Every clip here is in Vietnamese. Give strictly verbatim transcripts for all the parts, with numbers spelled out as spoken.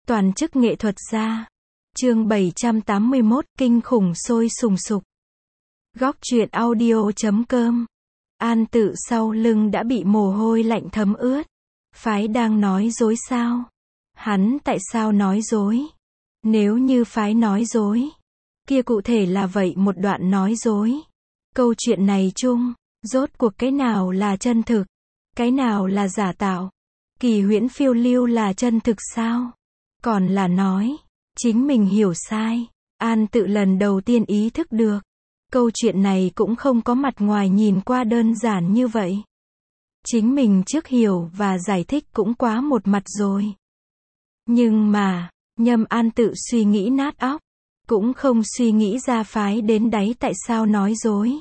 Toàn chức nghệ thuật gia. Chương bảy trăm tám mươi mốt, kinh khủng sôi sùng sục. Góc truyện audio chấm com. An Tự sau lưng đã bị mồ hôi lạnh thấm ướt. Phái đang nói dối sao? Hắn tại sao nói dối? Nếu như phái nói dối, kia cụ thể là vậy một đoạn nói dối. Câu chuyện này chung, rốt cuộc cái nào là chân thực? Cái nào là giả tạo? Kỳ huyễn phiêu lưu là chân thực sao? Còn là nói, chính mình hiểu sai. An Tự lần đầu tiên ý thức được. Câu chuyện này cũng không có mặt ngoài nhìn qua đơn giản như vậy. Chính mình trước hiểu và giải thích cũng quá một mặt rồi. Nhưng mà, Nhâm An Tự suy nghĩ nát óc, cũng không suy nghĩ ra phái đến đáy tại sao nói dối.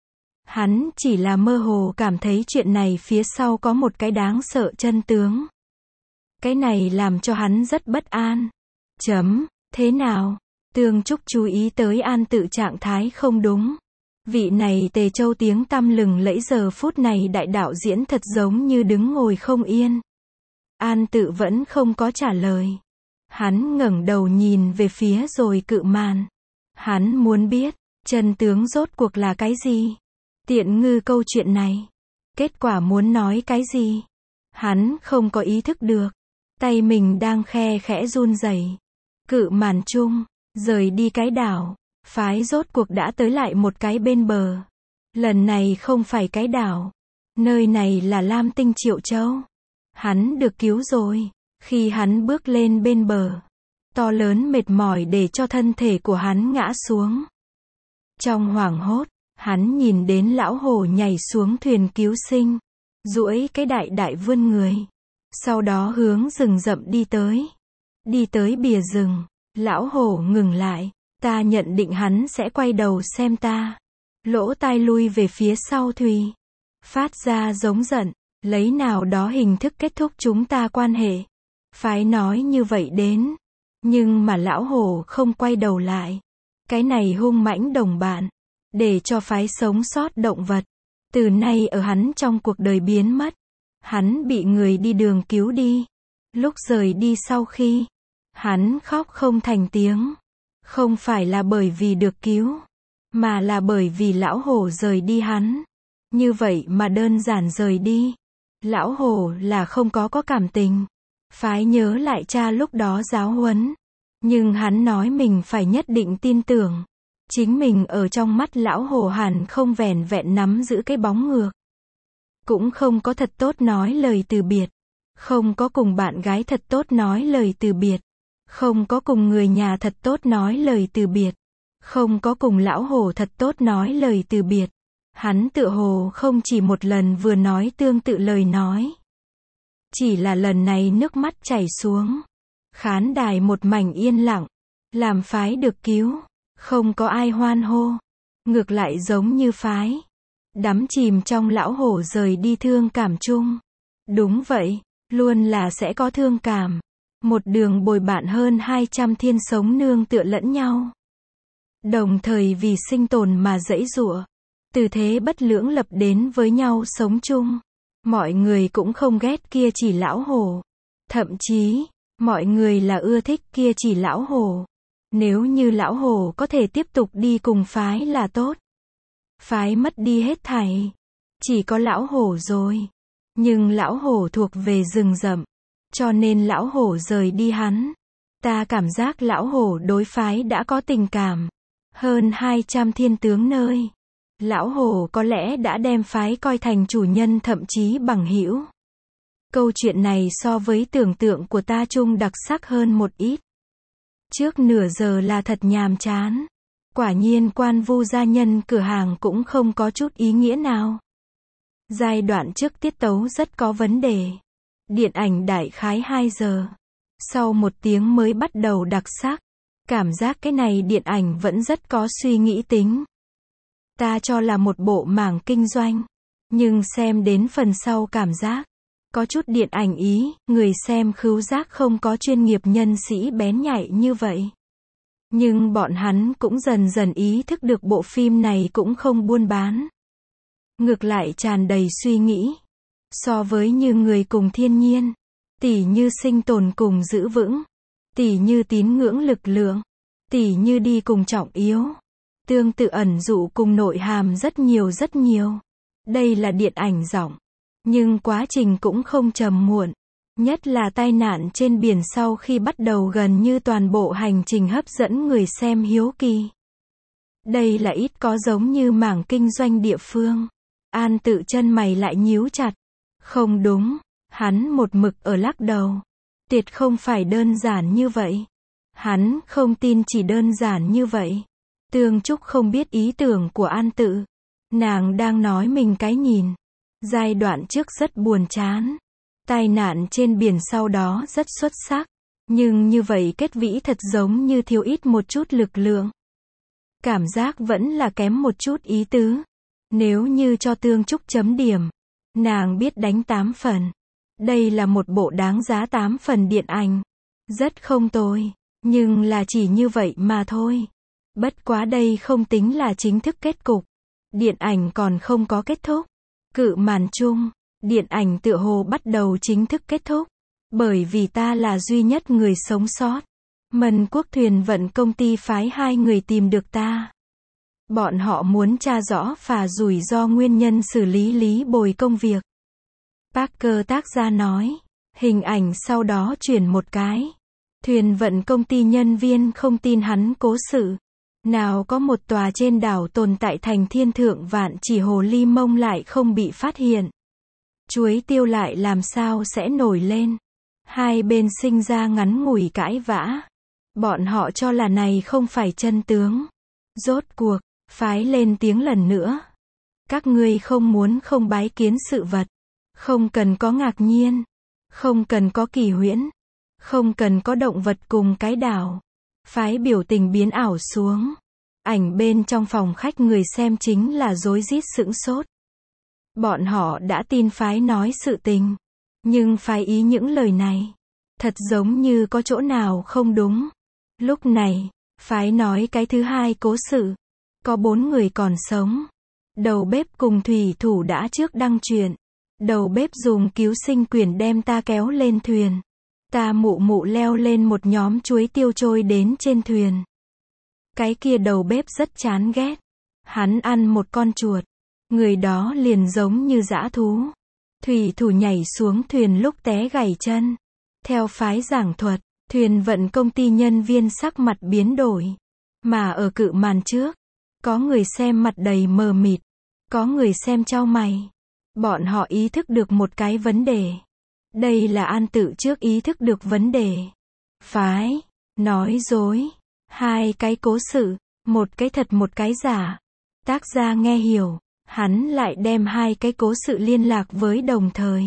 Hắn chỉ là mơ hồ cảm thấy chuyện này phía sau có một cái đáng sợ chân tướng. Cái này làm cho hắn rất bất an. Chấm, thế nào? Tương Trúc chú ý tới An Tự trạng thái không đúng. Vị này Tề Châu tiếng tăm lừng lẫy giờ phút này đại đạo diễn thật giống như đứng ngồi không yên. An Tự vẫn không có trả lời. Hắn ngẩng đầu nhìn về phía rồi cự màn. Hắn muốn biết, chân tướng rốt cuộc là cái gì? Tiện ngư câu chuyện này. Kết quả muốn nói cái gì? Hắn không có ý thức được. Tay mình đang khe khẽ run rẩy. Cự màn chung, rời đi cái đảo. Phái rốt cuộc đã tới lại một cái bên bờ. Lần này không phải cái đảo. Nơi này là Lam Tinh Triệu Châu. Hắn được cứu rồi. Khi hắn bước lên bên bờ, to lớn mệt mỏi để cho thân thể của hắn ngã xuống. Trong hoảng hốt, hắn nhìn đến lão hổ nhảy xuống thuyền cứu sinh, duỗi cái đại đại vươn người. Sau đó hướng rừng rậm đi tới. Đi tới bìa rừng, lão hổ ngừng lại. Ta nhận định hắn sẽ quay đầu xem ta. Lỗ tai lui về phía sau thùy. Phát ra giống giận, lấy nào đó hình thức kết thúc chúng ta quan hệ. Phái nói như vậy đến. Nhưng mà lão hổ không quay đầu lại. Cái này hung mãnh đồng bạn. Để cho phái sống sót động vật. Từ nay ở hắn trong cuộc đời biến mất. Hắn bị người đi đường cứu đi. Lúc rời đi sau khi, hắn khóc không thành tiếng. Không phải là bởi vì được cứu, mà là bởi vì lão hổ rời đi hắn. Như vậy mà đơn giản rời đi. Lão hổ là không có có cảm tình. Phái nhớ lại cha lúc đó giáo huấn. Nhưng hắn nói mình phải nhất định tin tưởng. Chính mình ở trong mắt lão hổ hẳn không vẻn vẹn nắm giữ cái bóng ngược. Cũng không có thật tốt nói lời từ biệt. Không có cùng bạn gái thật tốt nói lời từ biệt. Không có cùng người nhà thật tốt nói lời từ biệt. Không có cùng lão hổ thật tốt nói lời từ biệt. Hắn tựa hồ không chỉ một lần vừa nói tương tự lời nói. Chỉ là lần này nước mắt chảy xuống. Khán đài một mảnh yên lặng. Làm phái được cứu. Không có ai hoan hô. Ngược lại giống như phái. Đắm chìm trong lão hổ rời đi thương cảm chung. Đúng vậy. Luôn là sẽ có thương cảm. Một đường bồi bạn hơn hai trăm thiên sống nương tựa lẫn nhau. Đồng thời vì sinh tồn mà giãy giụa. Từ thế bất lưỡng lập đến với nhau sống chung. Mọi người cũng không ghét kia chỉ lão hổ. Thậm chí, mọi người là ưa thích kia chỉ lão hổ. Nếu như lão hổ có thể tiếp tục đi cùng phái là tốt. Phái mất đi hết thảy. Chỉ có lão hổ rồi. Nhưng lão hổ thuộc về rừng rậm. Cho nên lão hổ rời đi hắn. Ta cảm giác lão hổ đối phái đã có tình cảm. Hơn hai trăm thiên tướng nơi. Lão hổ có lẽ đã đem phái coi thành chủ nhân thậm chí bằng hữu. Câu chuyện này so với tưởng tượng của ta chung đặc sắc hơn một ít. Trước nửa giờ là thật nhàm chán. Quả nhiên Quan Vu gia nhân cửa hàng cũng không có chút ý nghĩa nào. Giai đoạn trước tiết tấu rất có vấn đề. Điện ảnh đại khái hai giờ. Sau một tiếng mới bắt đầu đặc sắc. Cảm giác cái này điện ảnh vẫn rất có suy nghĩ tính. Ta cho là một bộ mảng kinh doanh. Nhưng xem đến phần sau cảm giác. Có chút điện ảnh ý, người xem khứu giác không có chuyên nghiệp nhân sĩ bén nhạy như vậy. Nhưng bọn hắn cũng dần dần ý thức được bộ phim này cũng không buôn bán. Ngược lại tràn đầy suy nghĩ. So với như người cùng thiên nhiên. Tỉ như sinh tồn cùng giữ vững. tỉ như tín ngưỡng lực lượng, tỉ như đi cùng trọng yếu, tương tự ẩn dụ cùng nội hàm rất nhiều rất nhiều. Đây là điện ảnh giọng, nhưng quá trình cũng không trầm muộn, nhất là tai nạn trên biển sau khi bắt đầu gần như toàn bộ hành trình hấp dẫn người xem hiếu kỳ. Đây là ít có giống như mảng kinh doanh địa phương. An Tự chân mày lại nhíu chặt. Không đúng, hắn một mực ở lắc đầu. Tuyệt không phải đơn giản như vậy. Hắn không tin chỉ đơn giản như vậy. Tương Trúc không biết ý tưởng của An Tự. Nàng đang nói mình cái nhìn. Giai đoạn trước rất buồn chán. Tai nạn trên biển sau đó rất xuất sắc. Nhưng như vậy kết vĩ thật giống như thiếu ít một chút lực lượng. Cảm giác vẫn là kém một chút ý tứ. Nếu như cho Tương Trúc chấm điểm, nàng biết đánh tám phần. Đây là một bộ đáng giá tám phần điện ảnh. Rất không tồi, nhưng là chỉ như vậy mà thôi. Bất quá đây không tính là chính thức kết cục. Điện ảnh còn không có kết thúc. Cự màn chung, điện ảnh tựa hồ bắt đầu chính thức kết thúc. Bởi vì ta là duy nhất người sống sót. Mân Quốc thuyền vận công ty phái hai người tìm được ta. Bọn họ muốn tra rõ và rủi ro nguyên nhân xử lý Lý Bồi công việc. Parker tác gia nói. Hình ảnh sau đó chuyển một cái. Thuyền vận công ty nhân viên không tin hắn cố sự. Nào có một tòa trên đảo tồn tại thành thiên thượng vạn chỉ hồ ly mông lại không bị phát hiện. Chuối tiêu lại làm sao sẽ nổi lên. Hai bên sinh ra ngắn ngủi cãi vã. Bọn họ cho là này không phải chân tướng. Rốt cuộc, phái lên tiếng lần nữa. Các ngươi không muốn không bái kiến sự vật. Không cần có ngạc nhiên. Không cần có kỳ huyễn. Không cần có động vật cùng cái đảo. Phái biểu tình biến ảo xuống. Ảnh bên trong phòng khách người xem chính là rối rít sững sốt. Bọn họ đã tin phái nói sự tình. Nhưng phái ý những lời này. Thật giống như có chỗ nào không đúng. Lúc này, phái nói cái thứ hai cố sự. Có bốn người còn sống. Đầu bếp cùng thủy thủ đã trước đăng truyện. Đầu bếp dùng cứu sinh quyền đem ta kéo lên thuyền. Ta mụ mụ leo lên một nhóm chuối tiêu trôi đến trên thuyền. Cái kia đầu bếp rất chán ghét. Hắn ăn một con chuột. Người đó liền giống như dã thú. Thủy thủ nhảy xuống thuyền lúc té gãy chân. Theo phái giảng thuật, thuyền vận công ty nhân viên sắc mặt biến đổi. Mà ở cự màn trước, có người xem mặt đầy mờ mịt. Có người xem chau mày. Bọn họ ý thức được một cái vấn đề. Đây là An Tự trước ý thức được vấn đề. Phái, nói dối. Hai cái cố sự, một cái thật một cái giả. Tác gia nghe hiểu, hắn lại đem hai cái cố sự liên lạc với đồng thời.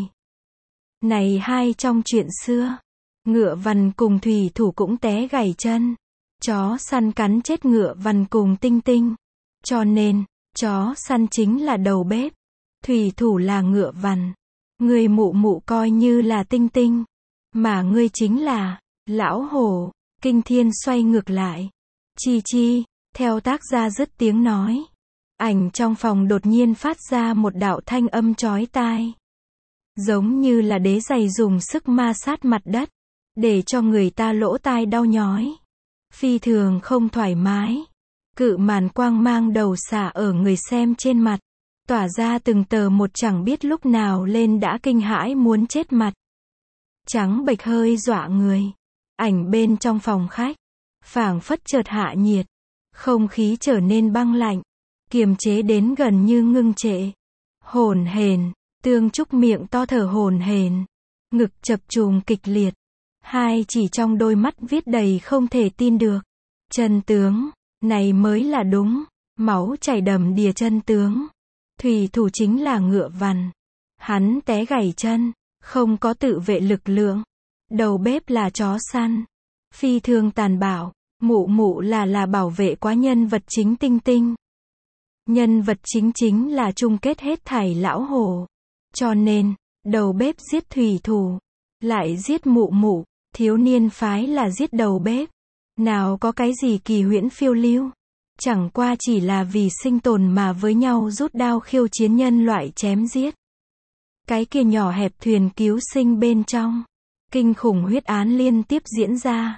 Này hai trong chuyện xưa, ngựa vằn cùng thủy thủ cũng té gãy chân. Chó săn cắn chết ngựa vằn cùng Tinh Tinh. Cho nên, chó săn chính là đầu bếp. Thủy thủ là ngựa vằn. Người mụ mụ coi như là Tinh Tinh. Mà ngươi chính là, lão hổ. Kinh thiên xoay ngược lại. Chi chi, theo tác gia dứt tiếng nói. Ảnh trong phòng đột nhiên phát ra một đạo thanh âm chói tai. Giống như là đế giày dùng sức ma sát mặt đất. Để cho người ta lỗ tai đau nhói. Phi thường không thoải mái. Cự màn quang mang đầu xả ở người xem trên mặt. Tỏa ra từng tờ một chẳng biết lúc nào lên đã kinh hãi muốn chết mặt. Trắng bệch hơi dọa người. Ảnh bên trong phòng khách. Phảng phất chợt hạ nhiệt. Không khí trở nên băng lạnh. Kiềm chế đến gần như ngưng trệ. Hổn hển. Tương Trúc miệng to thở hổn hển. Ngực chập trùng kịch liệt. Hai chỉ trong đôi mắt viết đầy không thể tin được. Chân tướng. Này mới là đúng. Máu chảy đầm đìa chân tướng. Thủy thủ chính là ngựa vằn. Hắn té gãy chân. Không có tự vệ lực lượng. Đầu bếp là chó săn. Phi thường tàn bạo. Mụ mụ là là bảo vệ quá nhân vật chính Tinh Tinh. Nhân vật chính chính là chung kết hết thảy lão hổ. Cho nên, đầu bếp giết thủy thủ. Lại giết mụ mụ. Thiếu niên phái là giết đầu bếp. Nào có cái gì kỳ huyễn phiêu lưu. Chẳng qua chỉ là vì sinh tồn mà với nhau rút đao khiêu chiến nhân loại chém giết. Cái kia nhỏ hẹp thuyền cứu sinh bên trong. Kinh khủng huyết án liên tiếp diễn ra.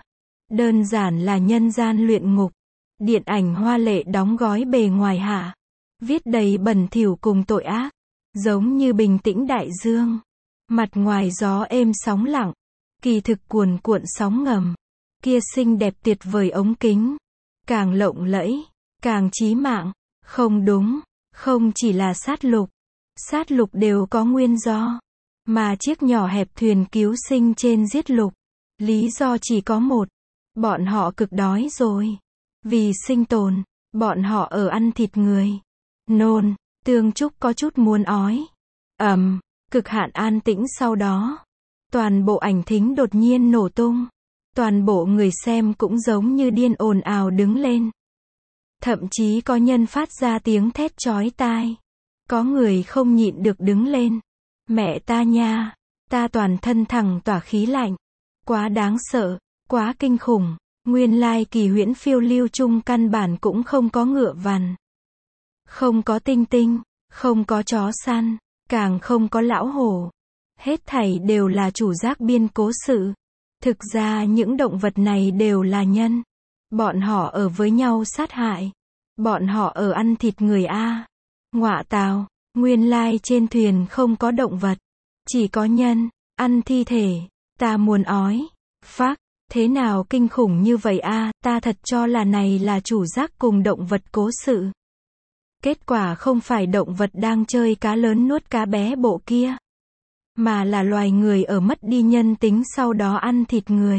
Đơn giản là nhân gian luyện ngục. Điện ảnh hoa lệ đóng gói bề ngoài hạ. Viết đầy bẩn thỉu cùng tội ác. Giống như bình tĩnh đại dương. Mặt ngoài gió êm sóng lặng. Kỳ thực cuồn cuộn sóng ngầm. Kia xinh đẹp tuyệt vời ống kính. Càng lộng lẫy, càng chí mạng. Không đúng, không chỉ là sát lục. Sát lục đều có nguyên do. Mà chiếc nhỏ hẹp thuyền cứu sinh trên giết lục. Lý do chỉ có một. Bọn họ cực đói rồi. Vì sinh tồn, bọn họ ở ăn thịt người. Nôn, Tương Trúc có chút muốn ói. Ầm, cực hạn an tĩnh sau đó. Toàn bộ ảnh thính đột nhiên nổ tung. Toàn bộ người xem cũng giống như điên ồn ào đứng lên. Thậm chí có nhân phát ra tiếng thét chói tai. Có người không nhịn được đứng lên. Mẹ ta nha, ta toàn thân thẳng tỏa khí lạnh. Quá đáng sợ, quá kinh khủng. Nguyên lai kỳ huyễn phiêu lưu chung căn bản cũng không có ngựa vằn. Không có tinh tinh, không có chó săn, càng không có lão hổ. Hết thảy đều là chủ giác biên cố sự. Thực ra những động vật này đều là nhân. Bọn họ ở với nhau sát hại. Bọn họ ở ăn thịt người a. Ngọa tào, nguyên lai trên thuyền không có động vật. Chỉ có nhân, ăn thi thể. Ta muốn ói. Phác, thế nào kinh khủng như vậy a, ta thật cho là này là chủ giác cùng động vật cố sự. Kết quả không phải động vật đang chơi cá lớn nuốt cá bé bộ kia. Mà là loài người ở mất đi nhân tính sau đó ăn thịt người.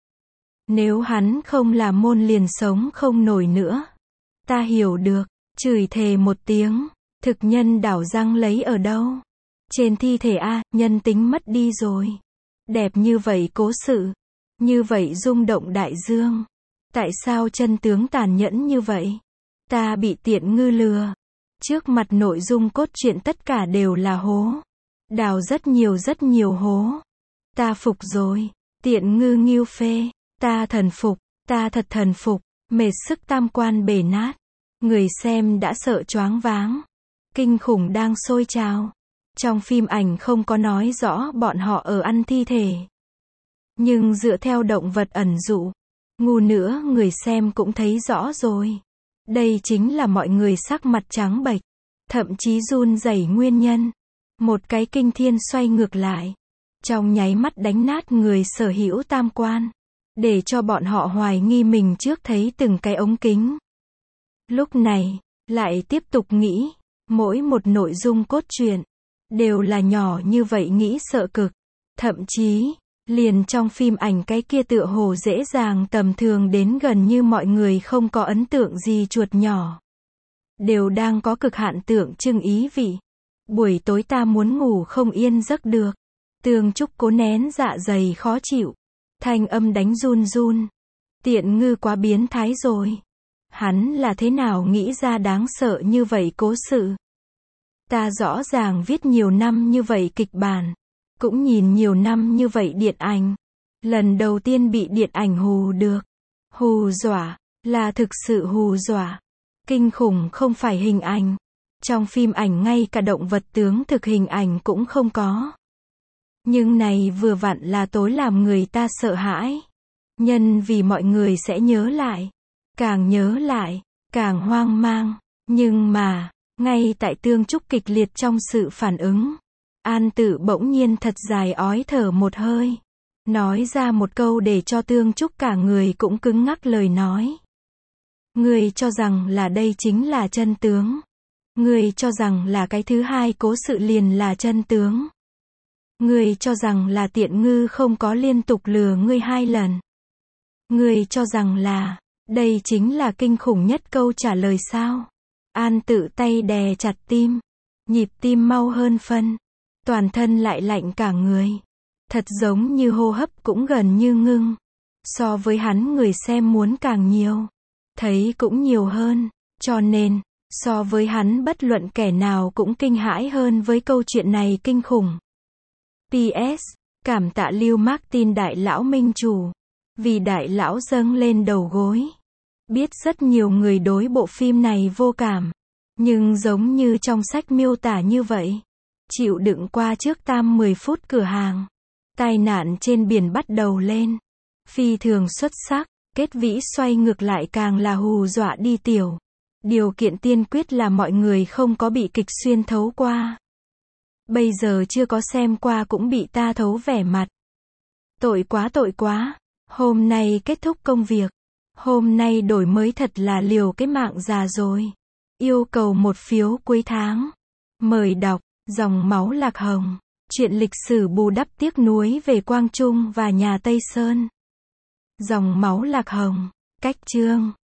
Nếu hắn không là môn liền sống không nổi nữa. Ta hiểu được, chửi thề một tiếng, thực nhân đảo răng lấy ở đâu? Trên thi thể a, nhân tính mất đi rồi. Đẹp như vậy cố sự, như vậy rung động đại dương. Tại sao chân tướng tàn nhẫn như vậy? Ta bị tiện ngư lừa. Trước mặt nội dung cốt truyện tất cả đều là hố. Đào rất nhiều rất nhiều hố. Ta phục rồi. Tiện ngư nghiêu phê. Ta thần phục. Ta thật thần phục. Mệt sức tam quan bể nát. Người xem đã sợ choáng váng. Kinh khủng đang sôi trào. Trong phim ảnh không có nói rõ bọn họ ở ăn thi thể. Nhưng dựa theo động vật ẩn dụ. Ngu nữa người xem cũng thấy rõ rồi. Đây chính là mọi người sắc mặt trắng bệch. Thậm chí run rẩy nguyên nhân. Một cái kinh thiên xoay ngược lại. Trong nháy mắt đánh nát người sở hữu tam quan. Để cho bọn họ hoài nghi mình trước thấy từng cái ống kính. Lúc này, lại tiếp tục nghĩ. Mỗi một nội dung cốt truyện. Đều là nhỏ như vậy nghĩ sợ cực. Thậm chí, liền trong phim ảnh cái kia tựa hồ dễ dàng tầm thường đến gần như mọi người không có ấn tượng gì chuột nhỏ. Đều đang có cực hạn tượng trưng ý vị. Buổi tối ta muốn ngủ không yên giấc được. Tương Trúc cố nén dạ dày khó chịu. Thanh âm đánh run run. Tiện ngư quá biến thái rồi. Hắn là thế nào nghĩ ra đáng sợ như vậy cố sự. Ta rõ ràng viết nhiều năm như vậy kịch bản. Cũng nhìn nhiều năm như vậy điện ảnh. Lần đầu tiên bị điện ảnh hù được. Hù dọa, là thực sự hù dọa. Kinh khủng không phải hình ảnh. Trong phim ảnh ngay cả động vật tướng thực hình ảnh cũng không có. Nhưng này vừa vặn là tối làm người ta sợ hãi. Nhân vì mọi người sẽ nhớ lại. Càng nhớ lại, càng hoang mang. Nhưng mà, ngay tại Tương Trúc kịch liệt trong sự phản ứng. An Tự bỗng nhiên thật dài ói thở một hơi. Nói ra một câu để cho Tương Trúc cả người cũng cứng ngắc lời nói. Ngươi cho rằng là đây chính là chân tướng. Ngươi cho rằng là cái thứ hai cố sự liền là chân tướng. Ngươi cho rằng là tiện ngư không có liên tục lừa ngươi hai lần. Ngươi cho rằng là, đây chính là kinh khủng nhất câu trả lời sao? An Tự tay đè chặt tim. Nhịp tim mau hơn phân. Toàn thân lại lạnh cả người. Thật giống như hô hấp cũng gần như ngưng. So với hắn người xem muốn càng nhiều. Thấy cũng nhiều hơn. Cho nên, so với hắn bất luận kẻ nào cũng kinh hãi hơn với câu chuyện này kinh khủng. pê ét. Cảm tạ Lưu Martin đại lão minh chủ. Vì đại lão dâng lên đầu gối. Biết rất nhiều người đối bộ phim này vô cảm. Nhưng giống như trong sách miêu tả như vậy. Chịu đựng qua trước tam mười phút cửa hàng. Tai nạn trên biển bắt đầu lên. Phi thường xuất sắc. kết vĩ xoay ngược lại càng là hù dọa đi tiểu. Điều kiện tiên quyết là mọi người không có bị kịch xuyên thấu qua. Bây giờ chưa có xem qua cũng bị ta thấu vẻ mặt. Tội quá tội quá. Hôm nay kết thúc công việc. Hôm nay đổi mới thật là liều cái mạng già rồi. Yêu cầu một phiếu cuối tháng. Mời đọc, Dòng máu lạc hồng. Chuyện lịch sử bù đắp tiếc nuối về Quang Trung và nhà Tây Sơn. Dòng máu lạc hồng. Cách chương.